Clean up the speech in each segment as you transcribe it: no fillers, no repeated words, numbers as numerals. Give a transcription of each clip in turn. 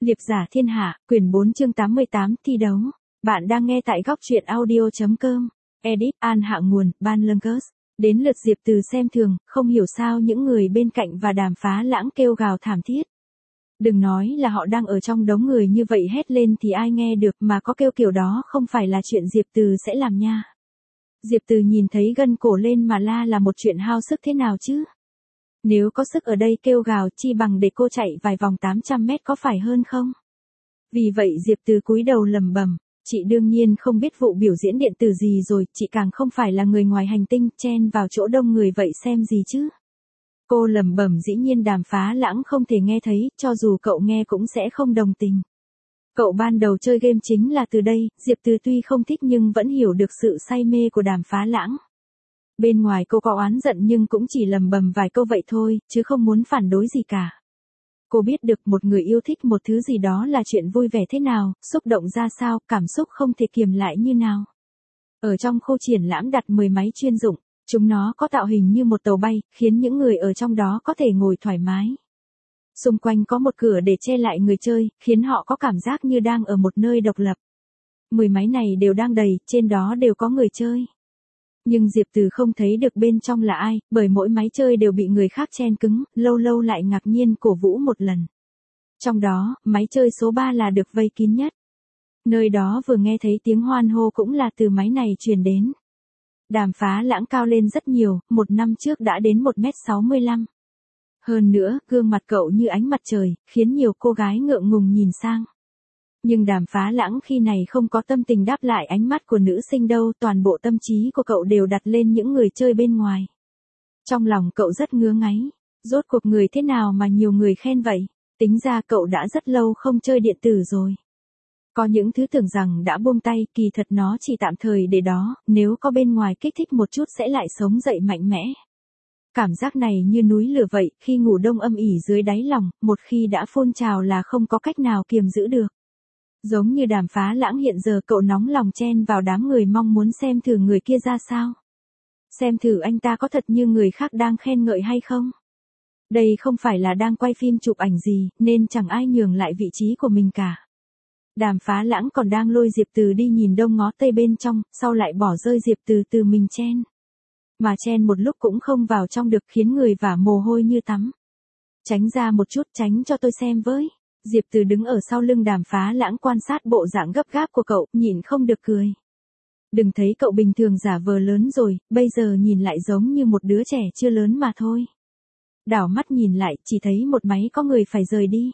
Liệp giả thiên hạ, quyển 4 chương 88, thi đấu. Bạn đang nghe tại góc truyện audio.com. Edit, An hạ nguồn, Ban Lương-cớt. Đến lượt Diệp Từ xem thường, không hiểu sao những người bên cạnh và Đàm Phá Lãng kêu gào thảm thiết. Đừng nói là họ đang ở trong đống người như vậy hét lên thì ai nghe được, mà có kêu kiểu đó không phải là chuyện Diệp Từ sẽ làm nha. Diệp Từ nhìn thấy gân cổ lên mà la là một chuyện hao sức thế nào chứ? Nếu có sức ở đây kêu gào chi bằng để cô chạy vài vòng 800 mét có phải hơn không? Vì vậy Diệp Từ cúi đầu lẩm bẩm, chị đương nhiên không biết vụ biểu diễn điện tử gì rồi, chị càng không phải là người ngoài hành tinh, chen vào chỗ đông người vậy xem gì chứ? Cô lẩm bẩm dĩ nhiên Đàm Phá Lãng không thể nghe thấy, cho dù cậu nghe cũng sẽ không đồng tình. Cậu ban đầu chơi game chính là từ đây, Diệp Từ tuy không thích nhưng vẫn hiểu được sự say mê của Đàm Phá Lãng. Bên ngoài cô có oán giận nhưng cũng chỉ lầm bầm vài câu vậy thôi, chứ không muốn phản đối gì cả. Cô biết được một người yêu thích một thứ gì đó là chuyện vui vẻ thế nào, xúc động ra sao, cảm xúc không thể kiềm lại như nào. Ở trong khu triển lãm đặt 10 máy chuyên dụng, chúng nó có tạo hình như một tàu bay, khiến những người ở trong đó có thể ngồi thoải mái. Xung quanh có một cửa để che lại người chơi, khiến họ có cảm giác như đang ở một nơi độc lập. 10 máy này đều đang đầy, trên đó đều có người chơi. Nhưng Diệp Từ không thấy được bên trong là ai, bởi mỗi máy chơi đều bị người khác chen cứng, lâu lâu lại ngạc nhiên cổ vũ một lần. Trong đó, máy chơi số 3 là được vây kín nhất. Nơi đó vừa nghe thấy tiếng hoan hô cũng là từ máy này truyền đến. Đàm Phá Lãng cao lên rất nhiều, một năm trước đã đến 1m65. Hơn nữa, gương mặt cậu như ánh mặt trời, khiến nhiều cô gái ngượng ngùng nhìn sang. Nhưng Đàm Phá Lãng khi này không có tâm tình đáp lại ánh mắt của nữ sinh đâu, toàn bộ tâm trí của cậu đều đặt lên những người chơi bên ngoài. Trong lòng cậu rất ngứa ngáy, rốt cuộc người thế nào mà nhiều người khen vậy, tính ra cậu đã rất lâu không chơi điện tử rồi. Có những thứ tưởng rằng đã buông tay, kỳ thật nó chỉ tạm thời để đó, nếu có bên ngoài kích thích một chút sẽ lại sống dậy mạnh mẽ. Cảm giác này như núi lửa vậy, khi ngủ đông âm ỉ dưới đáy lòng, một khi đã phun trào là không có cách nào kiềm giữ được. Giống như Đàm Phá Lãng hiện giờ cậu nóng lòng chen vào đám người mong muốn xem thử người kia ra sao. Xem thử anh ta có thật như người khác đang khen ngợi hay không. Đây không phải là đang quay phim chụp ảnh gì, nên chẳng ai nhường lại vị trí của mình cả. Đàm Phá Lãng còn đang lôi Diệp Từ đi nhìn đông ngó tây bên trong, sau lại bỏ rơi Diệp Từ mình chen. Mà chen một lúc cũng không vào trong được, khiến người vả mồ hôi như tắm. Tránh ra một chút, tránh cho tôi xem với. Diệp Từ đứng ở sau lưng Đàm Phá Lãng quan sát bộ dạng gấp gáp của cậu, nhịn không được cười. Đừng thấy cậu bình thường giả vờ lớn rồi, bây giờ nhìn lại giống như một đứa trẻ chưa lớn mà thôi. Đảo mắt nhìn lại, chỉ thấy một máy có người phải rời đi.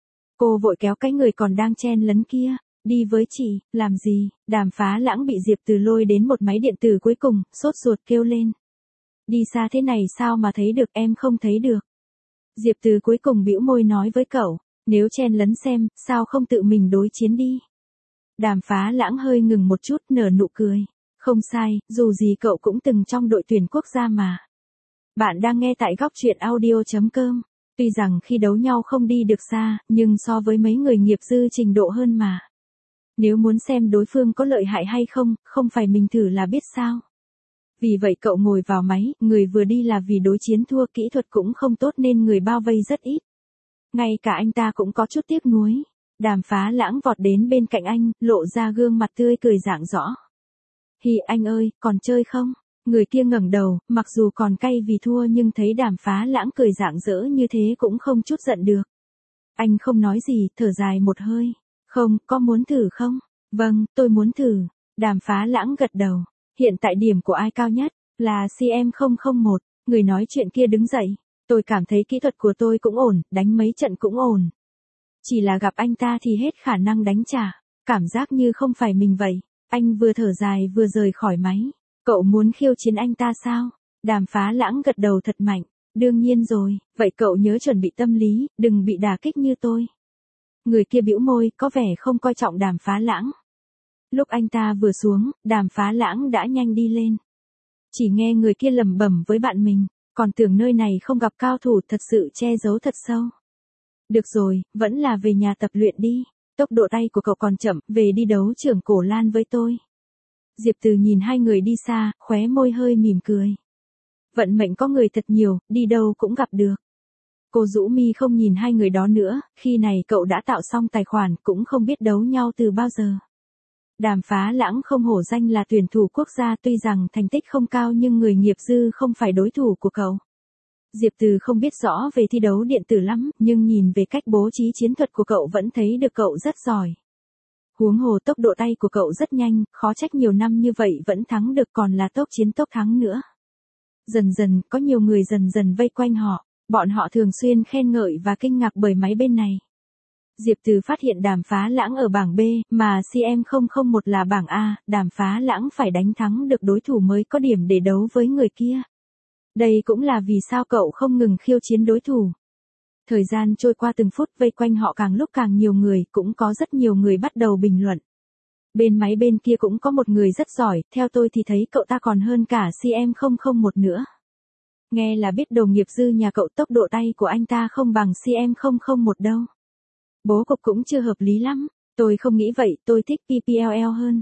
Cô vội kéo cái người còn đang chen lấn kia, đi với chị, làm gì? Đàm Phá Lãng bị Diệp Từ lôi đến một máy điện tử cuối cùng, sốt ruột kêu lên. Đi xa thế này sao mà thấy được, em không thấy được. Diệp Từ cuối cùng bĩu môi nói với cậu, nếu chen lấn xem, sao không tự mình đối chiến đi. Đàm Phá Lãng hơi ngừng một chút, nở nụ cười. Không sai, dù gì cậu cũng từng trong đội tuyển quốc gia mà. Bạn đang nghe tại góc truyện audio.com. Tuy rằng khi đấu nhau không đi được xa, nhưng so với mấy người nghiệp dư trình độ hơn mà. Nếu muốn xem đối phương có lợi hại hay không, không phải mình thử là biết sao. Vì vậy cậu ngồi vào máy, người vừa đi là vì đối chiến thua, kỹ thuật cũng không tốt nên người bao vây rất ít. Ngay cả anh ta cũng có chút tiếc nuối. Đàm Phá Lãng vọt đến bên cạnh anh, lộ ra gương mặt tươi cười rạng rõ. Hi anh ơi, còn chơi không? Người kia ngẩng đầu, mặc dù còn cay vì thua nhưng thấy Đàm Phá Lãng cười rạng rỡ như thế cũng không chút giận được. Anh không nói gì, thở dài một hơi. Không, có muốn thử không? Vâng, tôi muốn thử. Đàm Phá Lãng gật đầu. Hiện tại điểm của ai cao nhất? Là CM001. Người nói chuyện kia đứng dậy. Tôi cảm thấy kỹ thuật của tôi cũng ổn, đánh mấy trận cũng ổn. Chỉ là gặp anh ta thì hết khả năng đánh trả. Cảm giác như không phải mình vậy. Anh vừa thở dài vừa rời khỏi máy. Cậu muốn khiêu chiến anh ta sao? Đàm Phá Lãng gật đầu thật mạnh. Đương nhiên rồi, vậy cậu nhớ chuẩn bị tâm lý, đừng bị đả kích như tôi. Người kia bĩu môi, có vẻ không coi trọng Đàm Phá Lãng. Lúc anh ta vừa xuống, Đàm Phá Lãng đã nhanh đi lên. Chỉ nghe người kia lẩm bẩm với bạn mình, còn tưởng nơi này không gặp cao thủ, thật sự che giấu thật sâu. Được rồi, vẫn là về nhà tập luyện đi. Tốc độ tay của cậu còn chậm, về đi đấu trưởng Cổ Lan với tôi. Diệp Từ nhìn hai người đi xa, khóe môi hơi mỉm cười. Vận mệnh có người thật nhiều, đi đâu cũng gặp được. Cô rũ mi không nhìn hai người đó nữa, khi này cậu đã tạo xong tài khoản cũng không biết đấu nhau từ bao giờ. Đàm Phá Lãng không hổ danh là tuyển thủ quốc gia, tuy rằng thành tích không cao nhưng người nghiệp dư không phải đối thủ của cậu. Diệp Từ không biết rõ về thi đấu điện tử lắm, nhưng nhìn về cách bố trí chiến thuật của cậu vẫn thấy được cậu rất giỏi. Huống hồ tốc độ tay của cậu rất nhanh, khó trách nhiều năm như vậy vẫn thắng được, còn là tốc chiến tốc thắng nữa. Dần dần, có nhiều người dần dần vây quanh họ, bọn họ thường xuyên khen ngợi và kinh ngạc bởi máy bên này. Diệp Từ phát hiện Đàm Phá Lãng ở bảng B, mà CM001 là bảng A, Đàm Phá Lãng phải đánh thắng được đối thủ mới có điểm để đấu với người kia. Đây cũng là vì sao cậu không ngừng khiêu chiến đối thủ. Thời gian trôi qua từng phút, vây quanh họ càng lúc càng nhiều người, cũng có rất nhiều người bắt đầu bình luận. Bên máy bên kia cũng có một người rất giỏi, theo tôi thì thấy cậu ta còn hơn cả CM001 nữa. Nghe là biết đồng nghiệp dư nhà cậu tốc độ tay của anh ta không bằng CM001 đâu. Bố cục cũng chưa hợp lý lắm, tôi không nghĩ vậy, tôi thích PPLL hơn.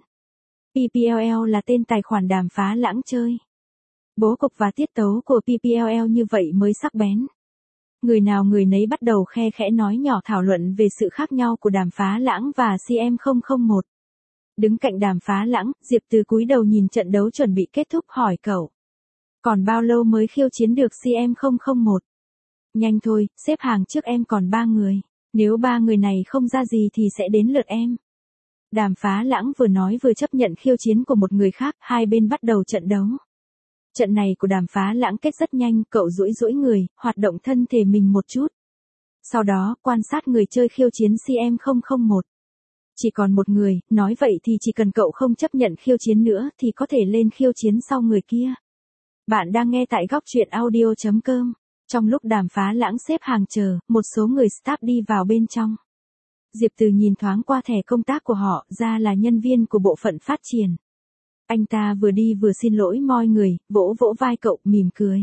PPLL là tên tài khoản Đàm Phá Lãng chơi. Bố cục và tiết tấu của PPLL như vậy mới sắc bén. Người nào người nấy bắt đầu khe khẽ nói nhỏ thảo luận về sự khác nhau của Đàm Phá Lãng và CM001. Đứng cạnh Đàm Phá Lãng, Diệp Từ cúi đầu nhìn trận đấu chuẩn bị kết thúc hỏi cậu. Còn bao lâu mới khiêu chiến được CM001? Nhanh thôi, xếp hàng trước em còn 3 người. Nếu 3 người này không ra gì thì sẽ đến lượt em. Đàm Phá Lãng vừa nói vừa chấp nhận khiêu chiến của một người khác, hai bên bắt đầu trận đấu. Trận này của Đàm Phá Lãng kết rất nhanh, cậu duỗi duỗi người, hoạt động thân thể mình một chút. Sau đó, quan sát người chơi khiêu chiến CM001. Chỉ còn một người, nói vậy thì chỉ cần cậu không chấp nhận khiêu chiến nữa thì có thể lên khiêu chiến sau người kia. Bạn đang nghe tại góc truyện audio.com. Trong lúc Đàm Phá Lãng xếp hàng chờ, một số người staff đi vào bên trong. Diệp Từ nhìn thoáng qua thẻ công tác của họ, ra là nhân viên của bộ phận phát triển. Anh ta vừa đi vừa xin lỗi mọi người, vỗ vỗ vai cậu, mỉm cười.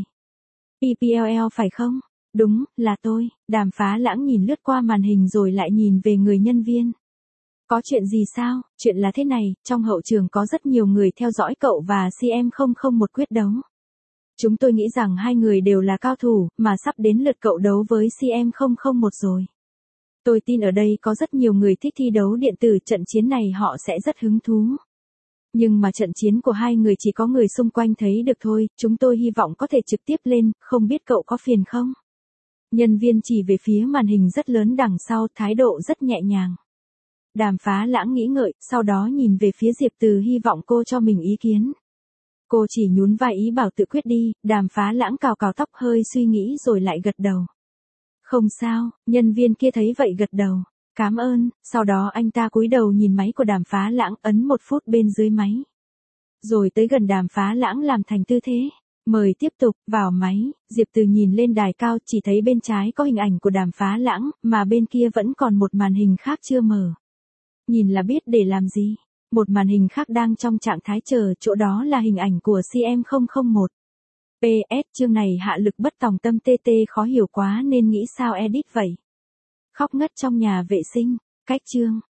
PPLL phải không? Đúng, là tôi. Đàm Phá Lãng nhìn lướt qua màn hình rồi lại nhìn về người nhân viên. Có chuyện gì sao? Chuyện là thế này, trong hậu trường có rất nhiều người theo dõi cậu và CM001 quyết đấu. Chúng tôi nghĩ rằng hai người đều là cao thủ, mà sắp đến lượt cậu đấu với CM001 rồi. Tôi tin ở đây có rất nhiều người thích thi đấu điện tử, trận chiến này họ sẽ rất hứng thú. Nhưng mà trận chiến của hai người chỉ có người xung quanh thấy được thôi, chúng tôi hy vọng có thể trực tiếp lên, không biết cậu có phiền không? Nhân viên chỉ về phía màn hình rất lớn đằng sau, thái độ rất nhẹ nhàng. Đàm Phá Lãng nghĩ ngợi, sau đó nhìn về phía Diệp Từ hy vọng cô cho mình ý kiến. Cô chỉ nhún vai ý bảo tự quyết đi, Đàm Phá Lãng cào cào tóc hơi suy nghĩ rồi lại gật đầu. Không sao, nhân viên kia thấy vậy gật đầu. Cảm ơn, sau đó anh ta cúi đầu nhìn máy của Đàm Phá Lãng, ấn 1 phút bên dưới máy. Rồi tới gần Đàm Phá Lãng làm thành tư thế. Mời tiếp tục, vào máy, Diệp Từ nhìn lên đài cao chỉ thấy bên trái có hình ảnh của Đàm Phá Lãng, mà bên kia vẫn còn một màn hình khác chưa mở. Nhìn là biết để làm gì. Một màn hình khác đang trong trạng thái chờ, chỗ đó là hình ảnh của CM001. PS, chương này hạ lực bất tòng tâm TT khó hiểu quá nên nghĩ sao edit vậy. Khóc ngất trong nhà vệ sinh. Cách chương.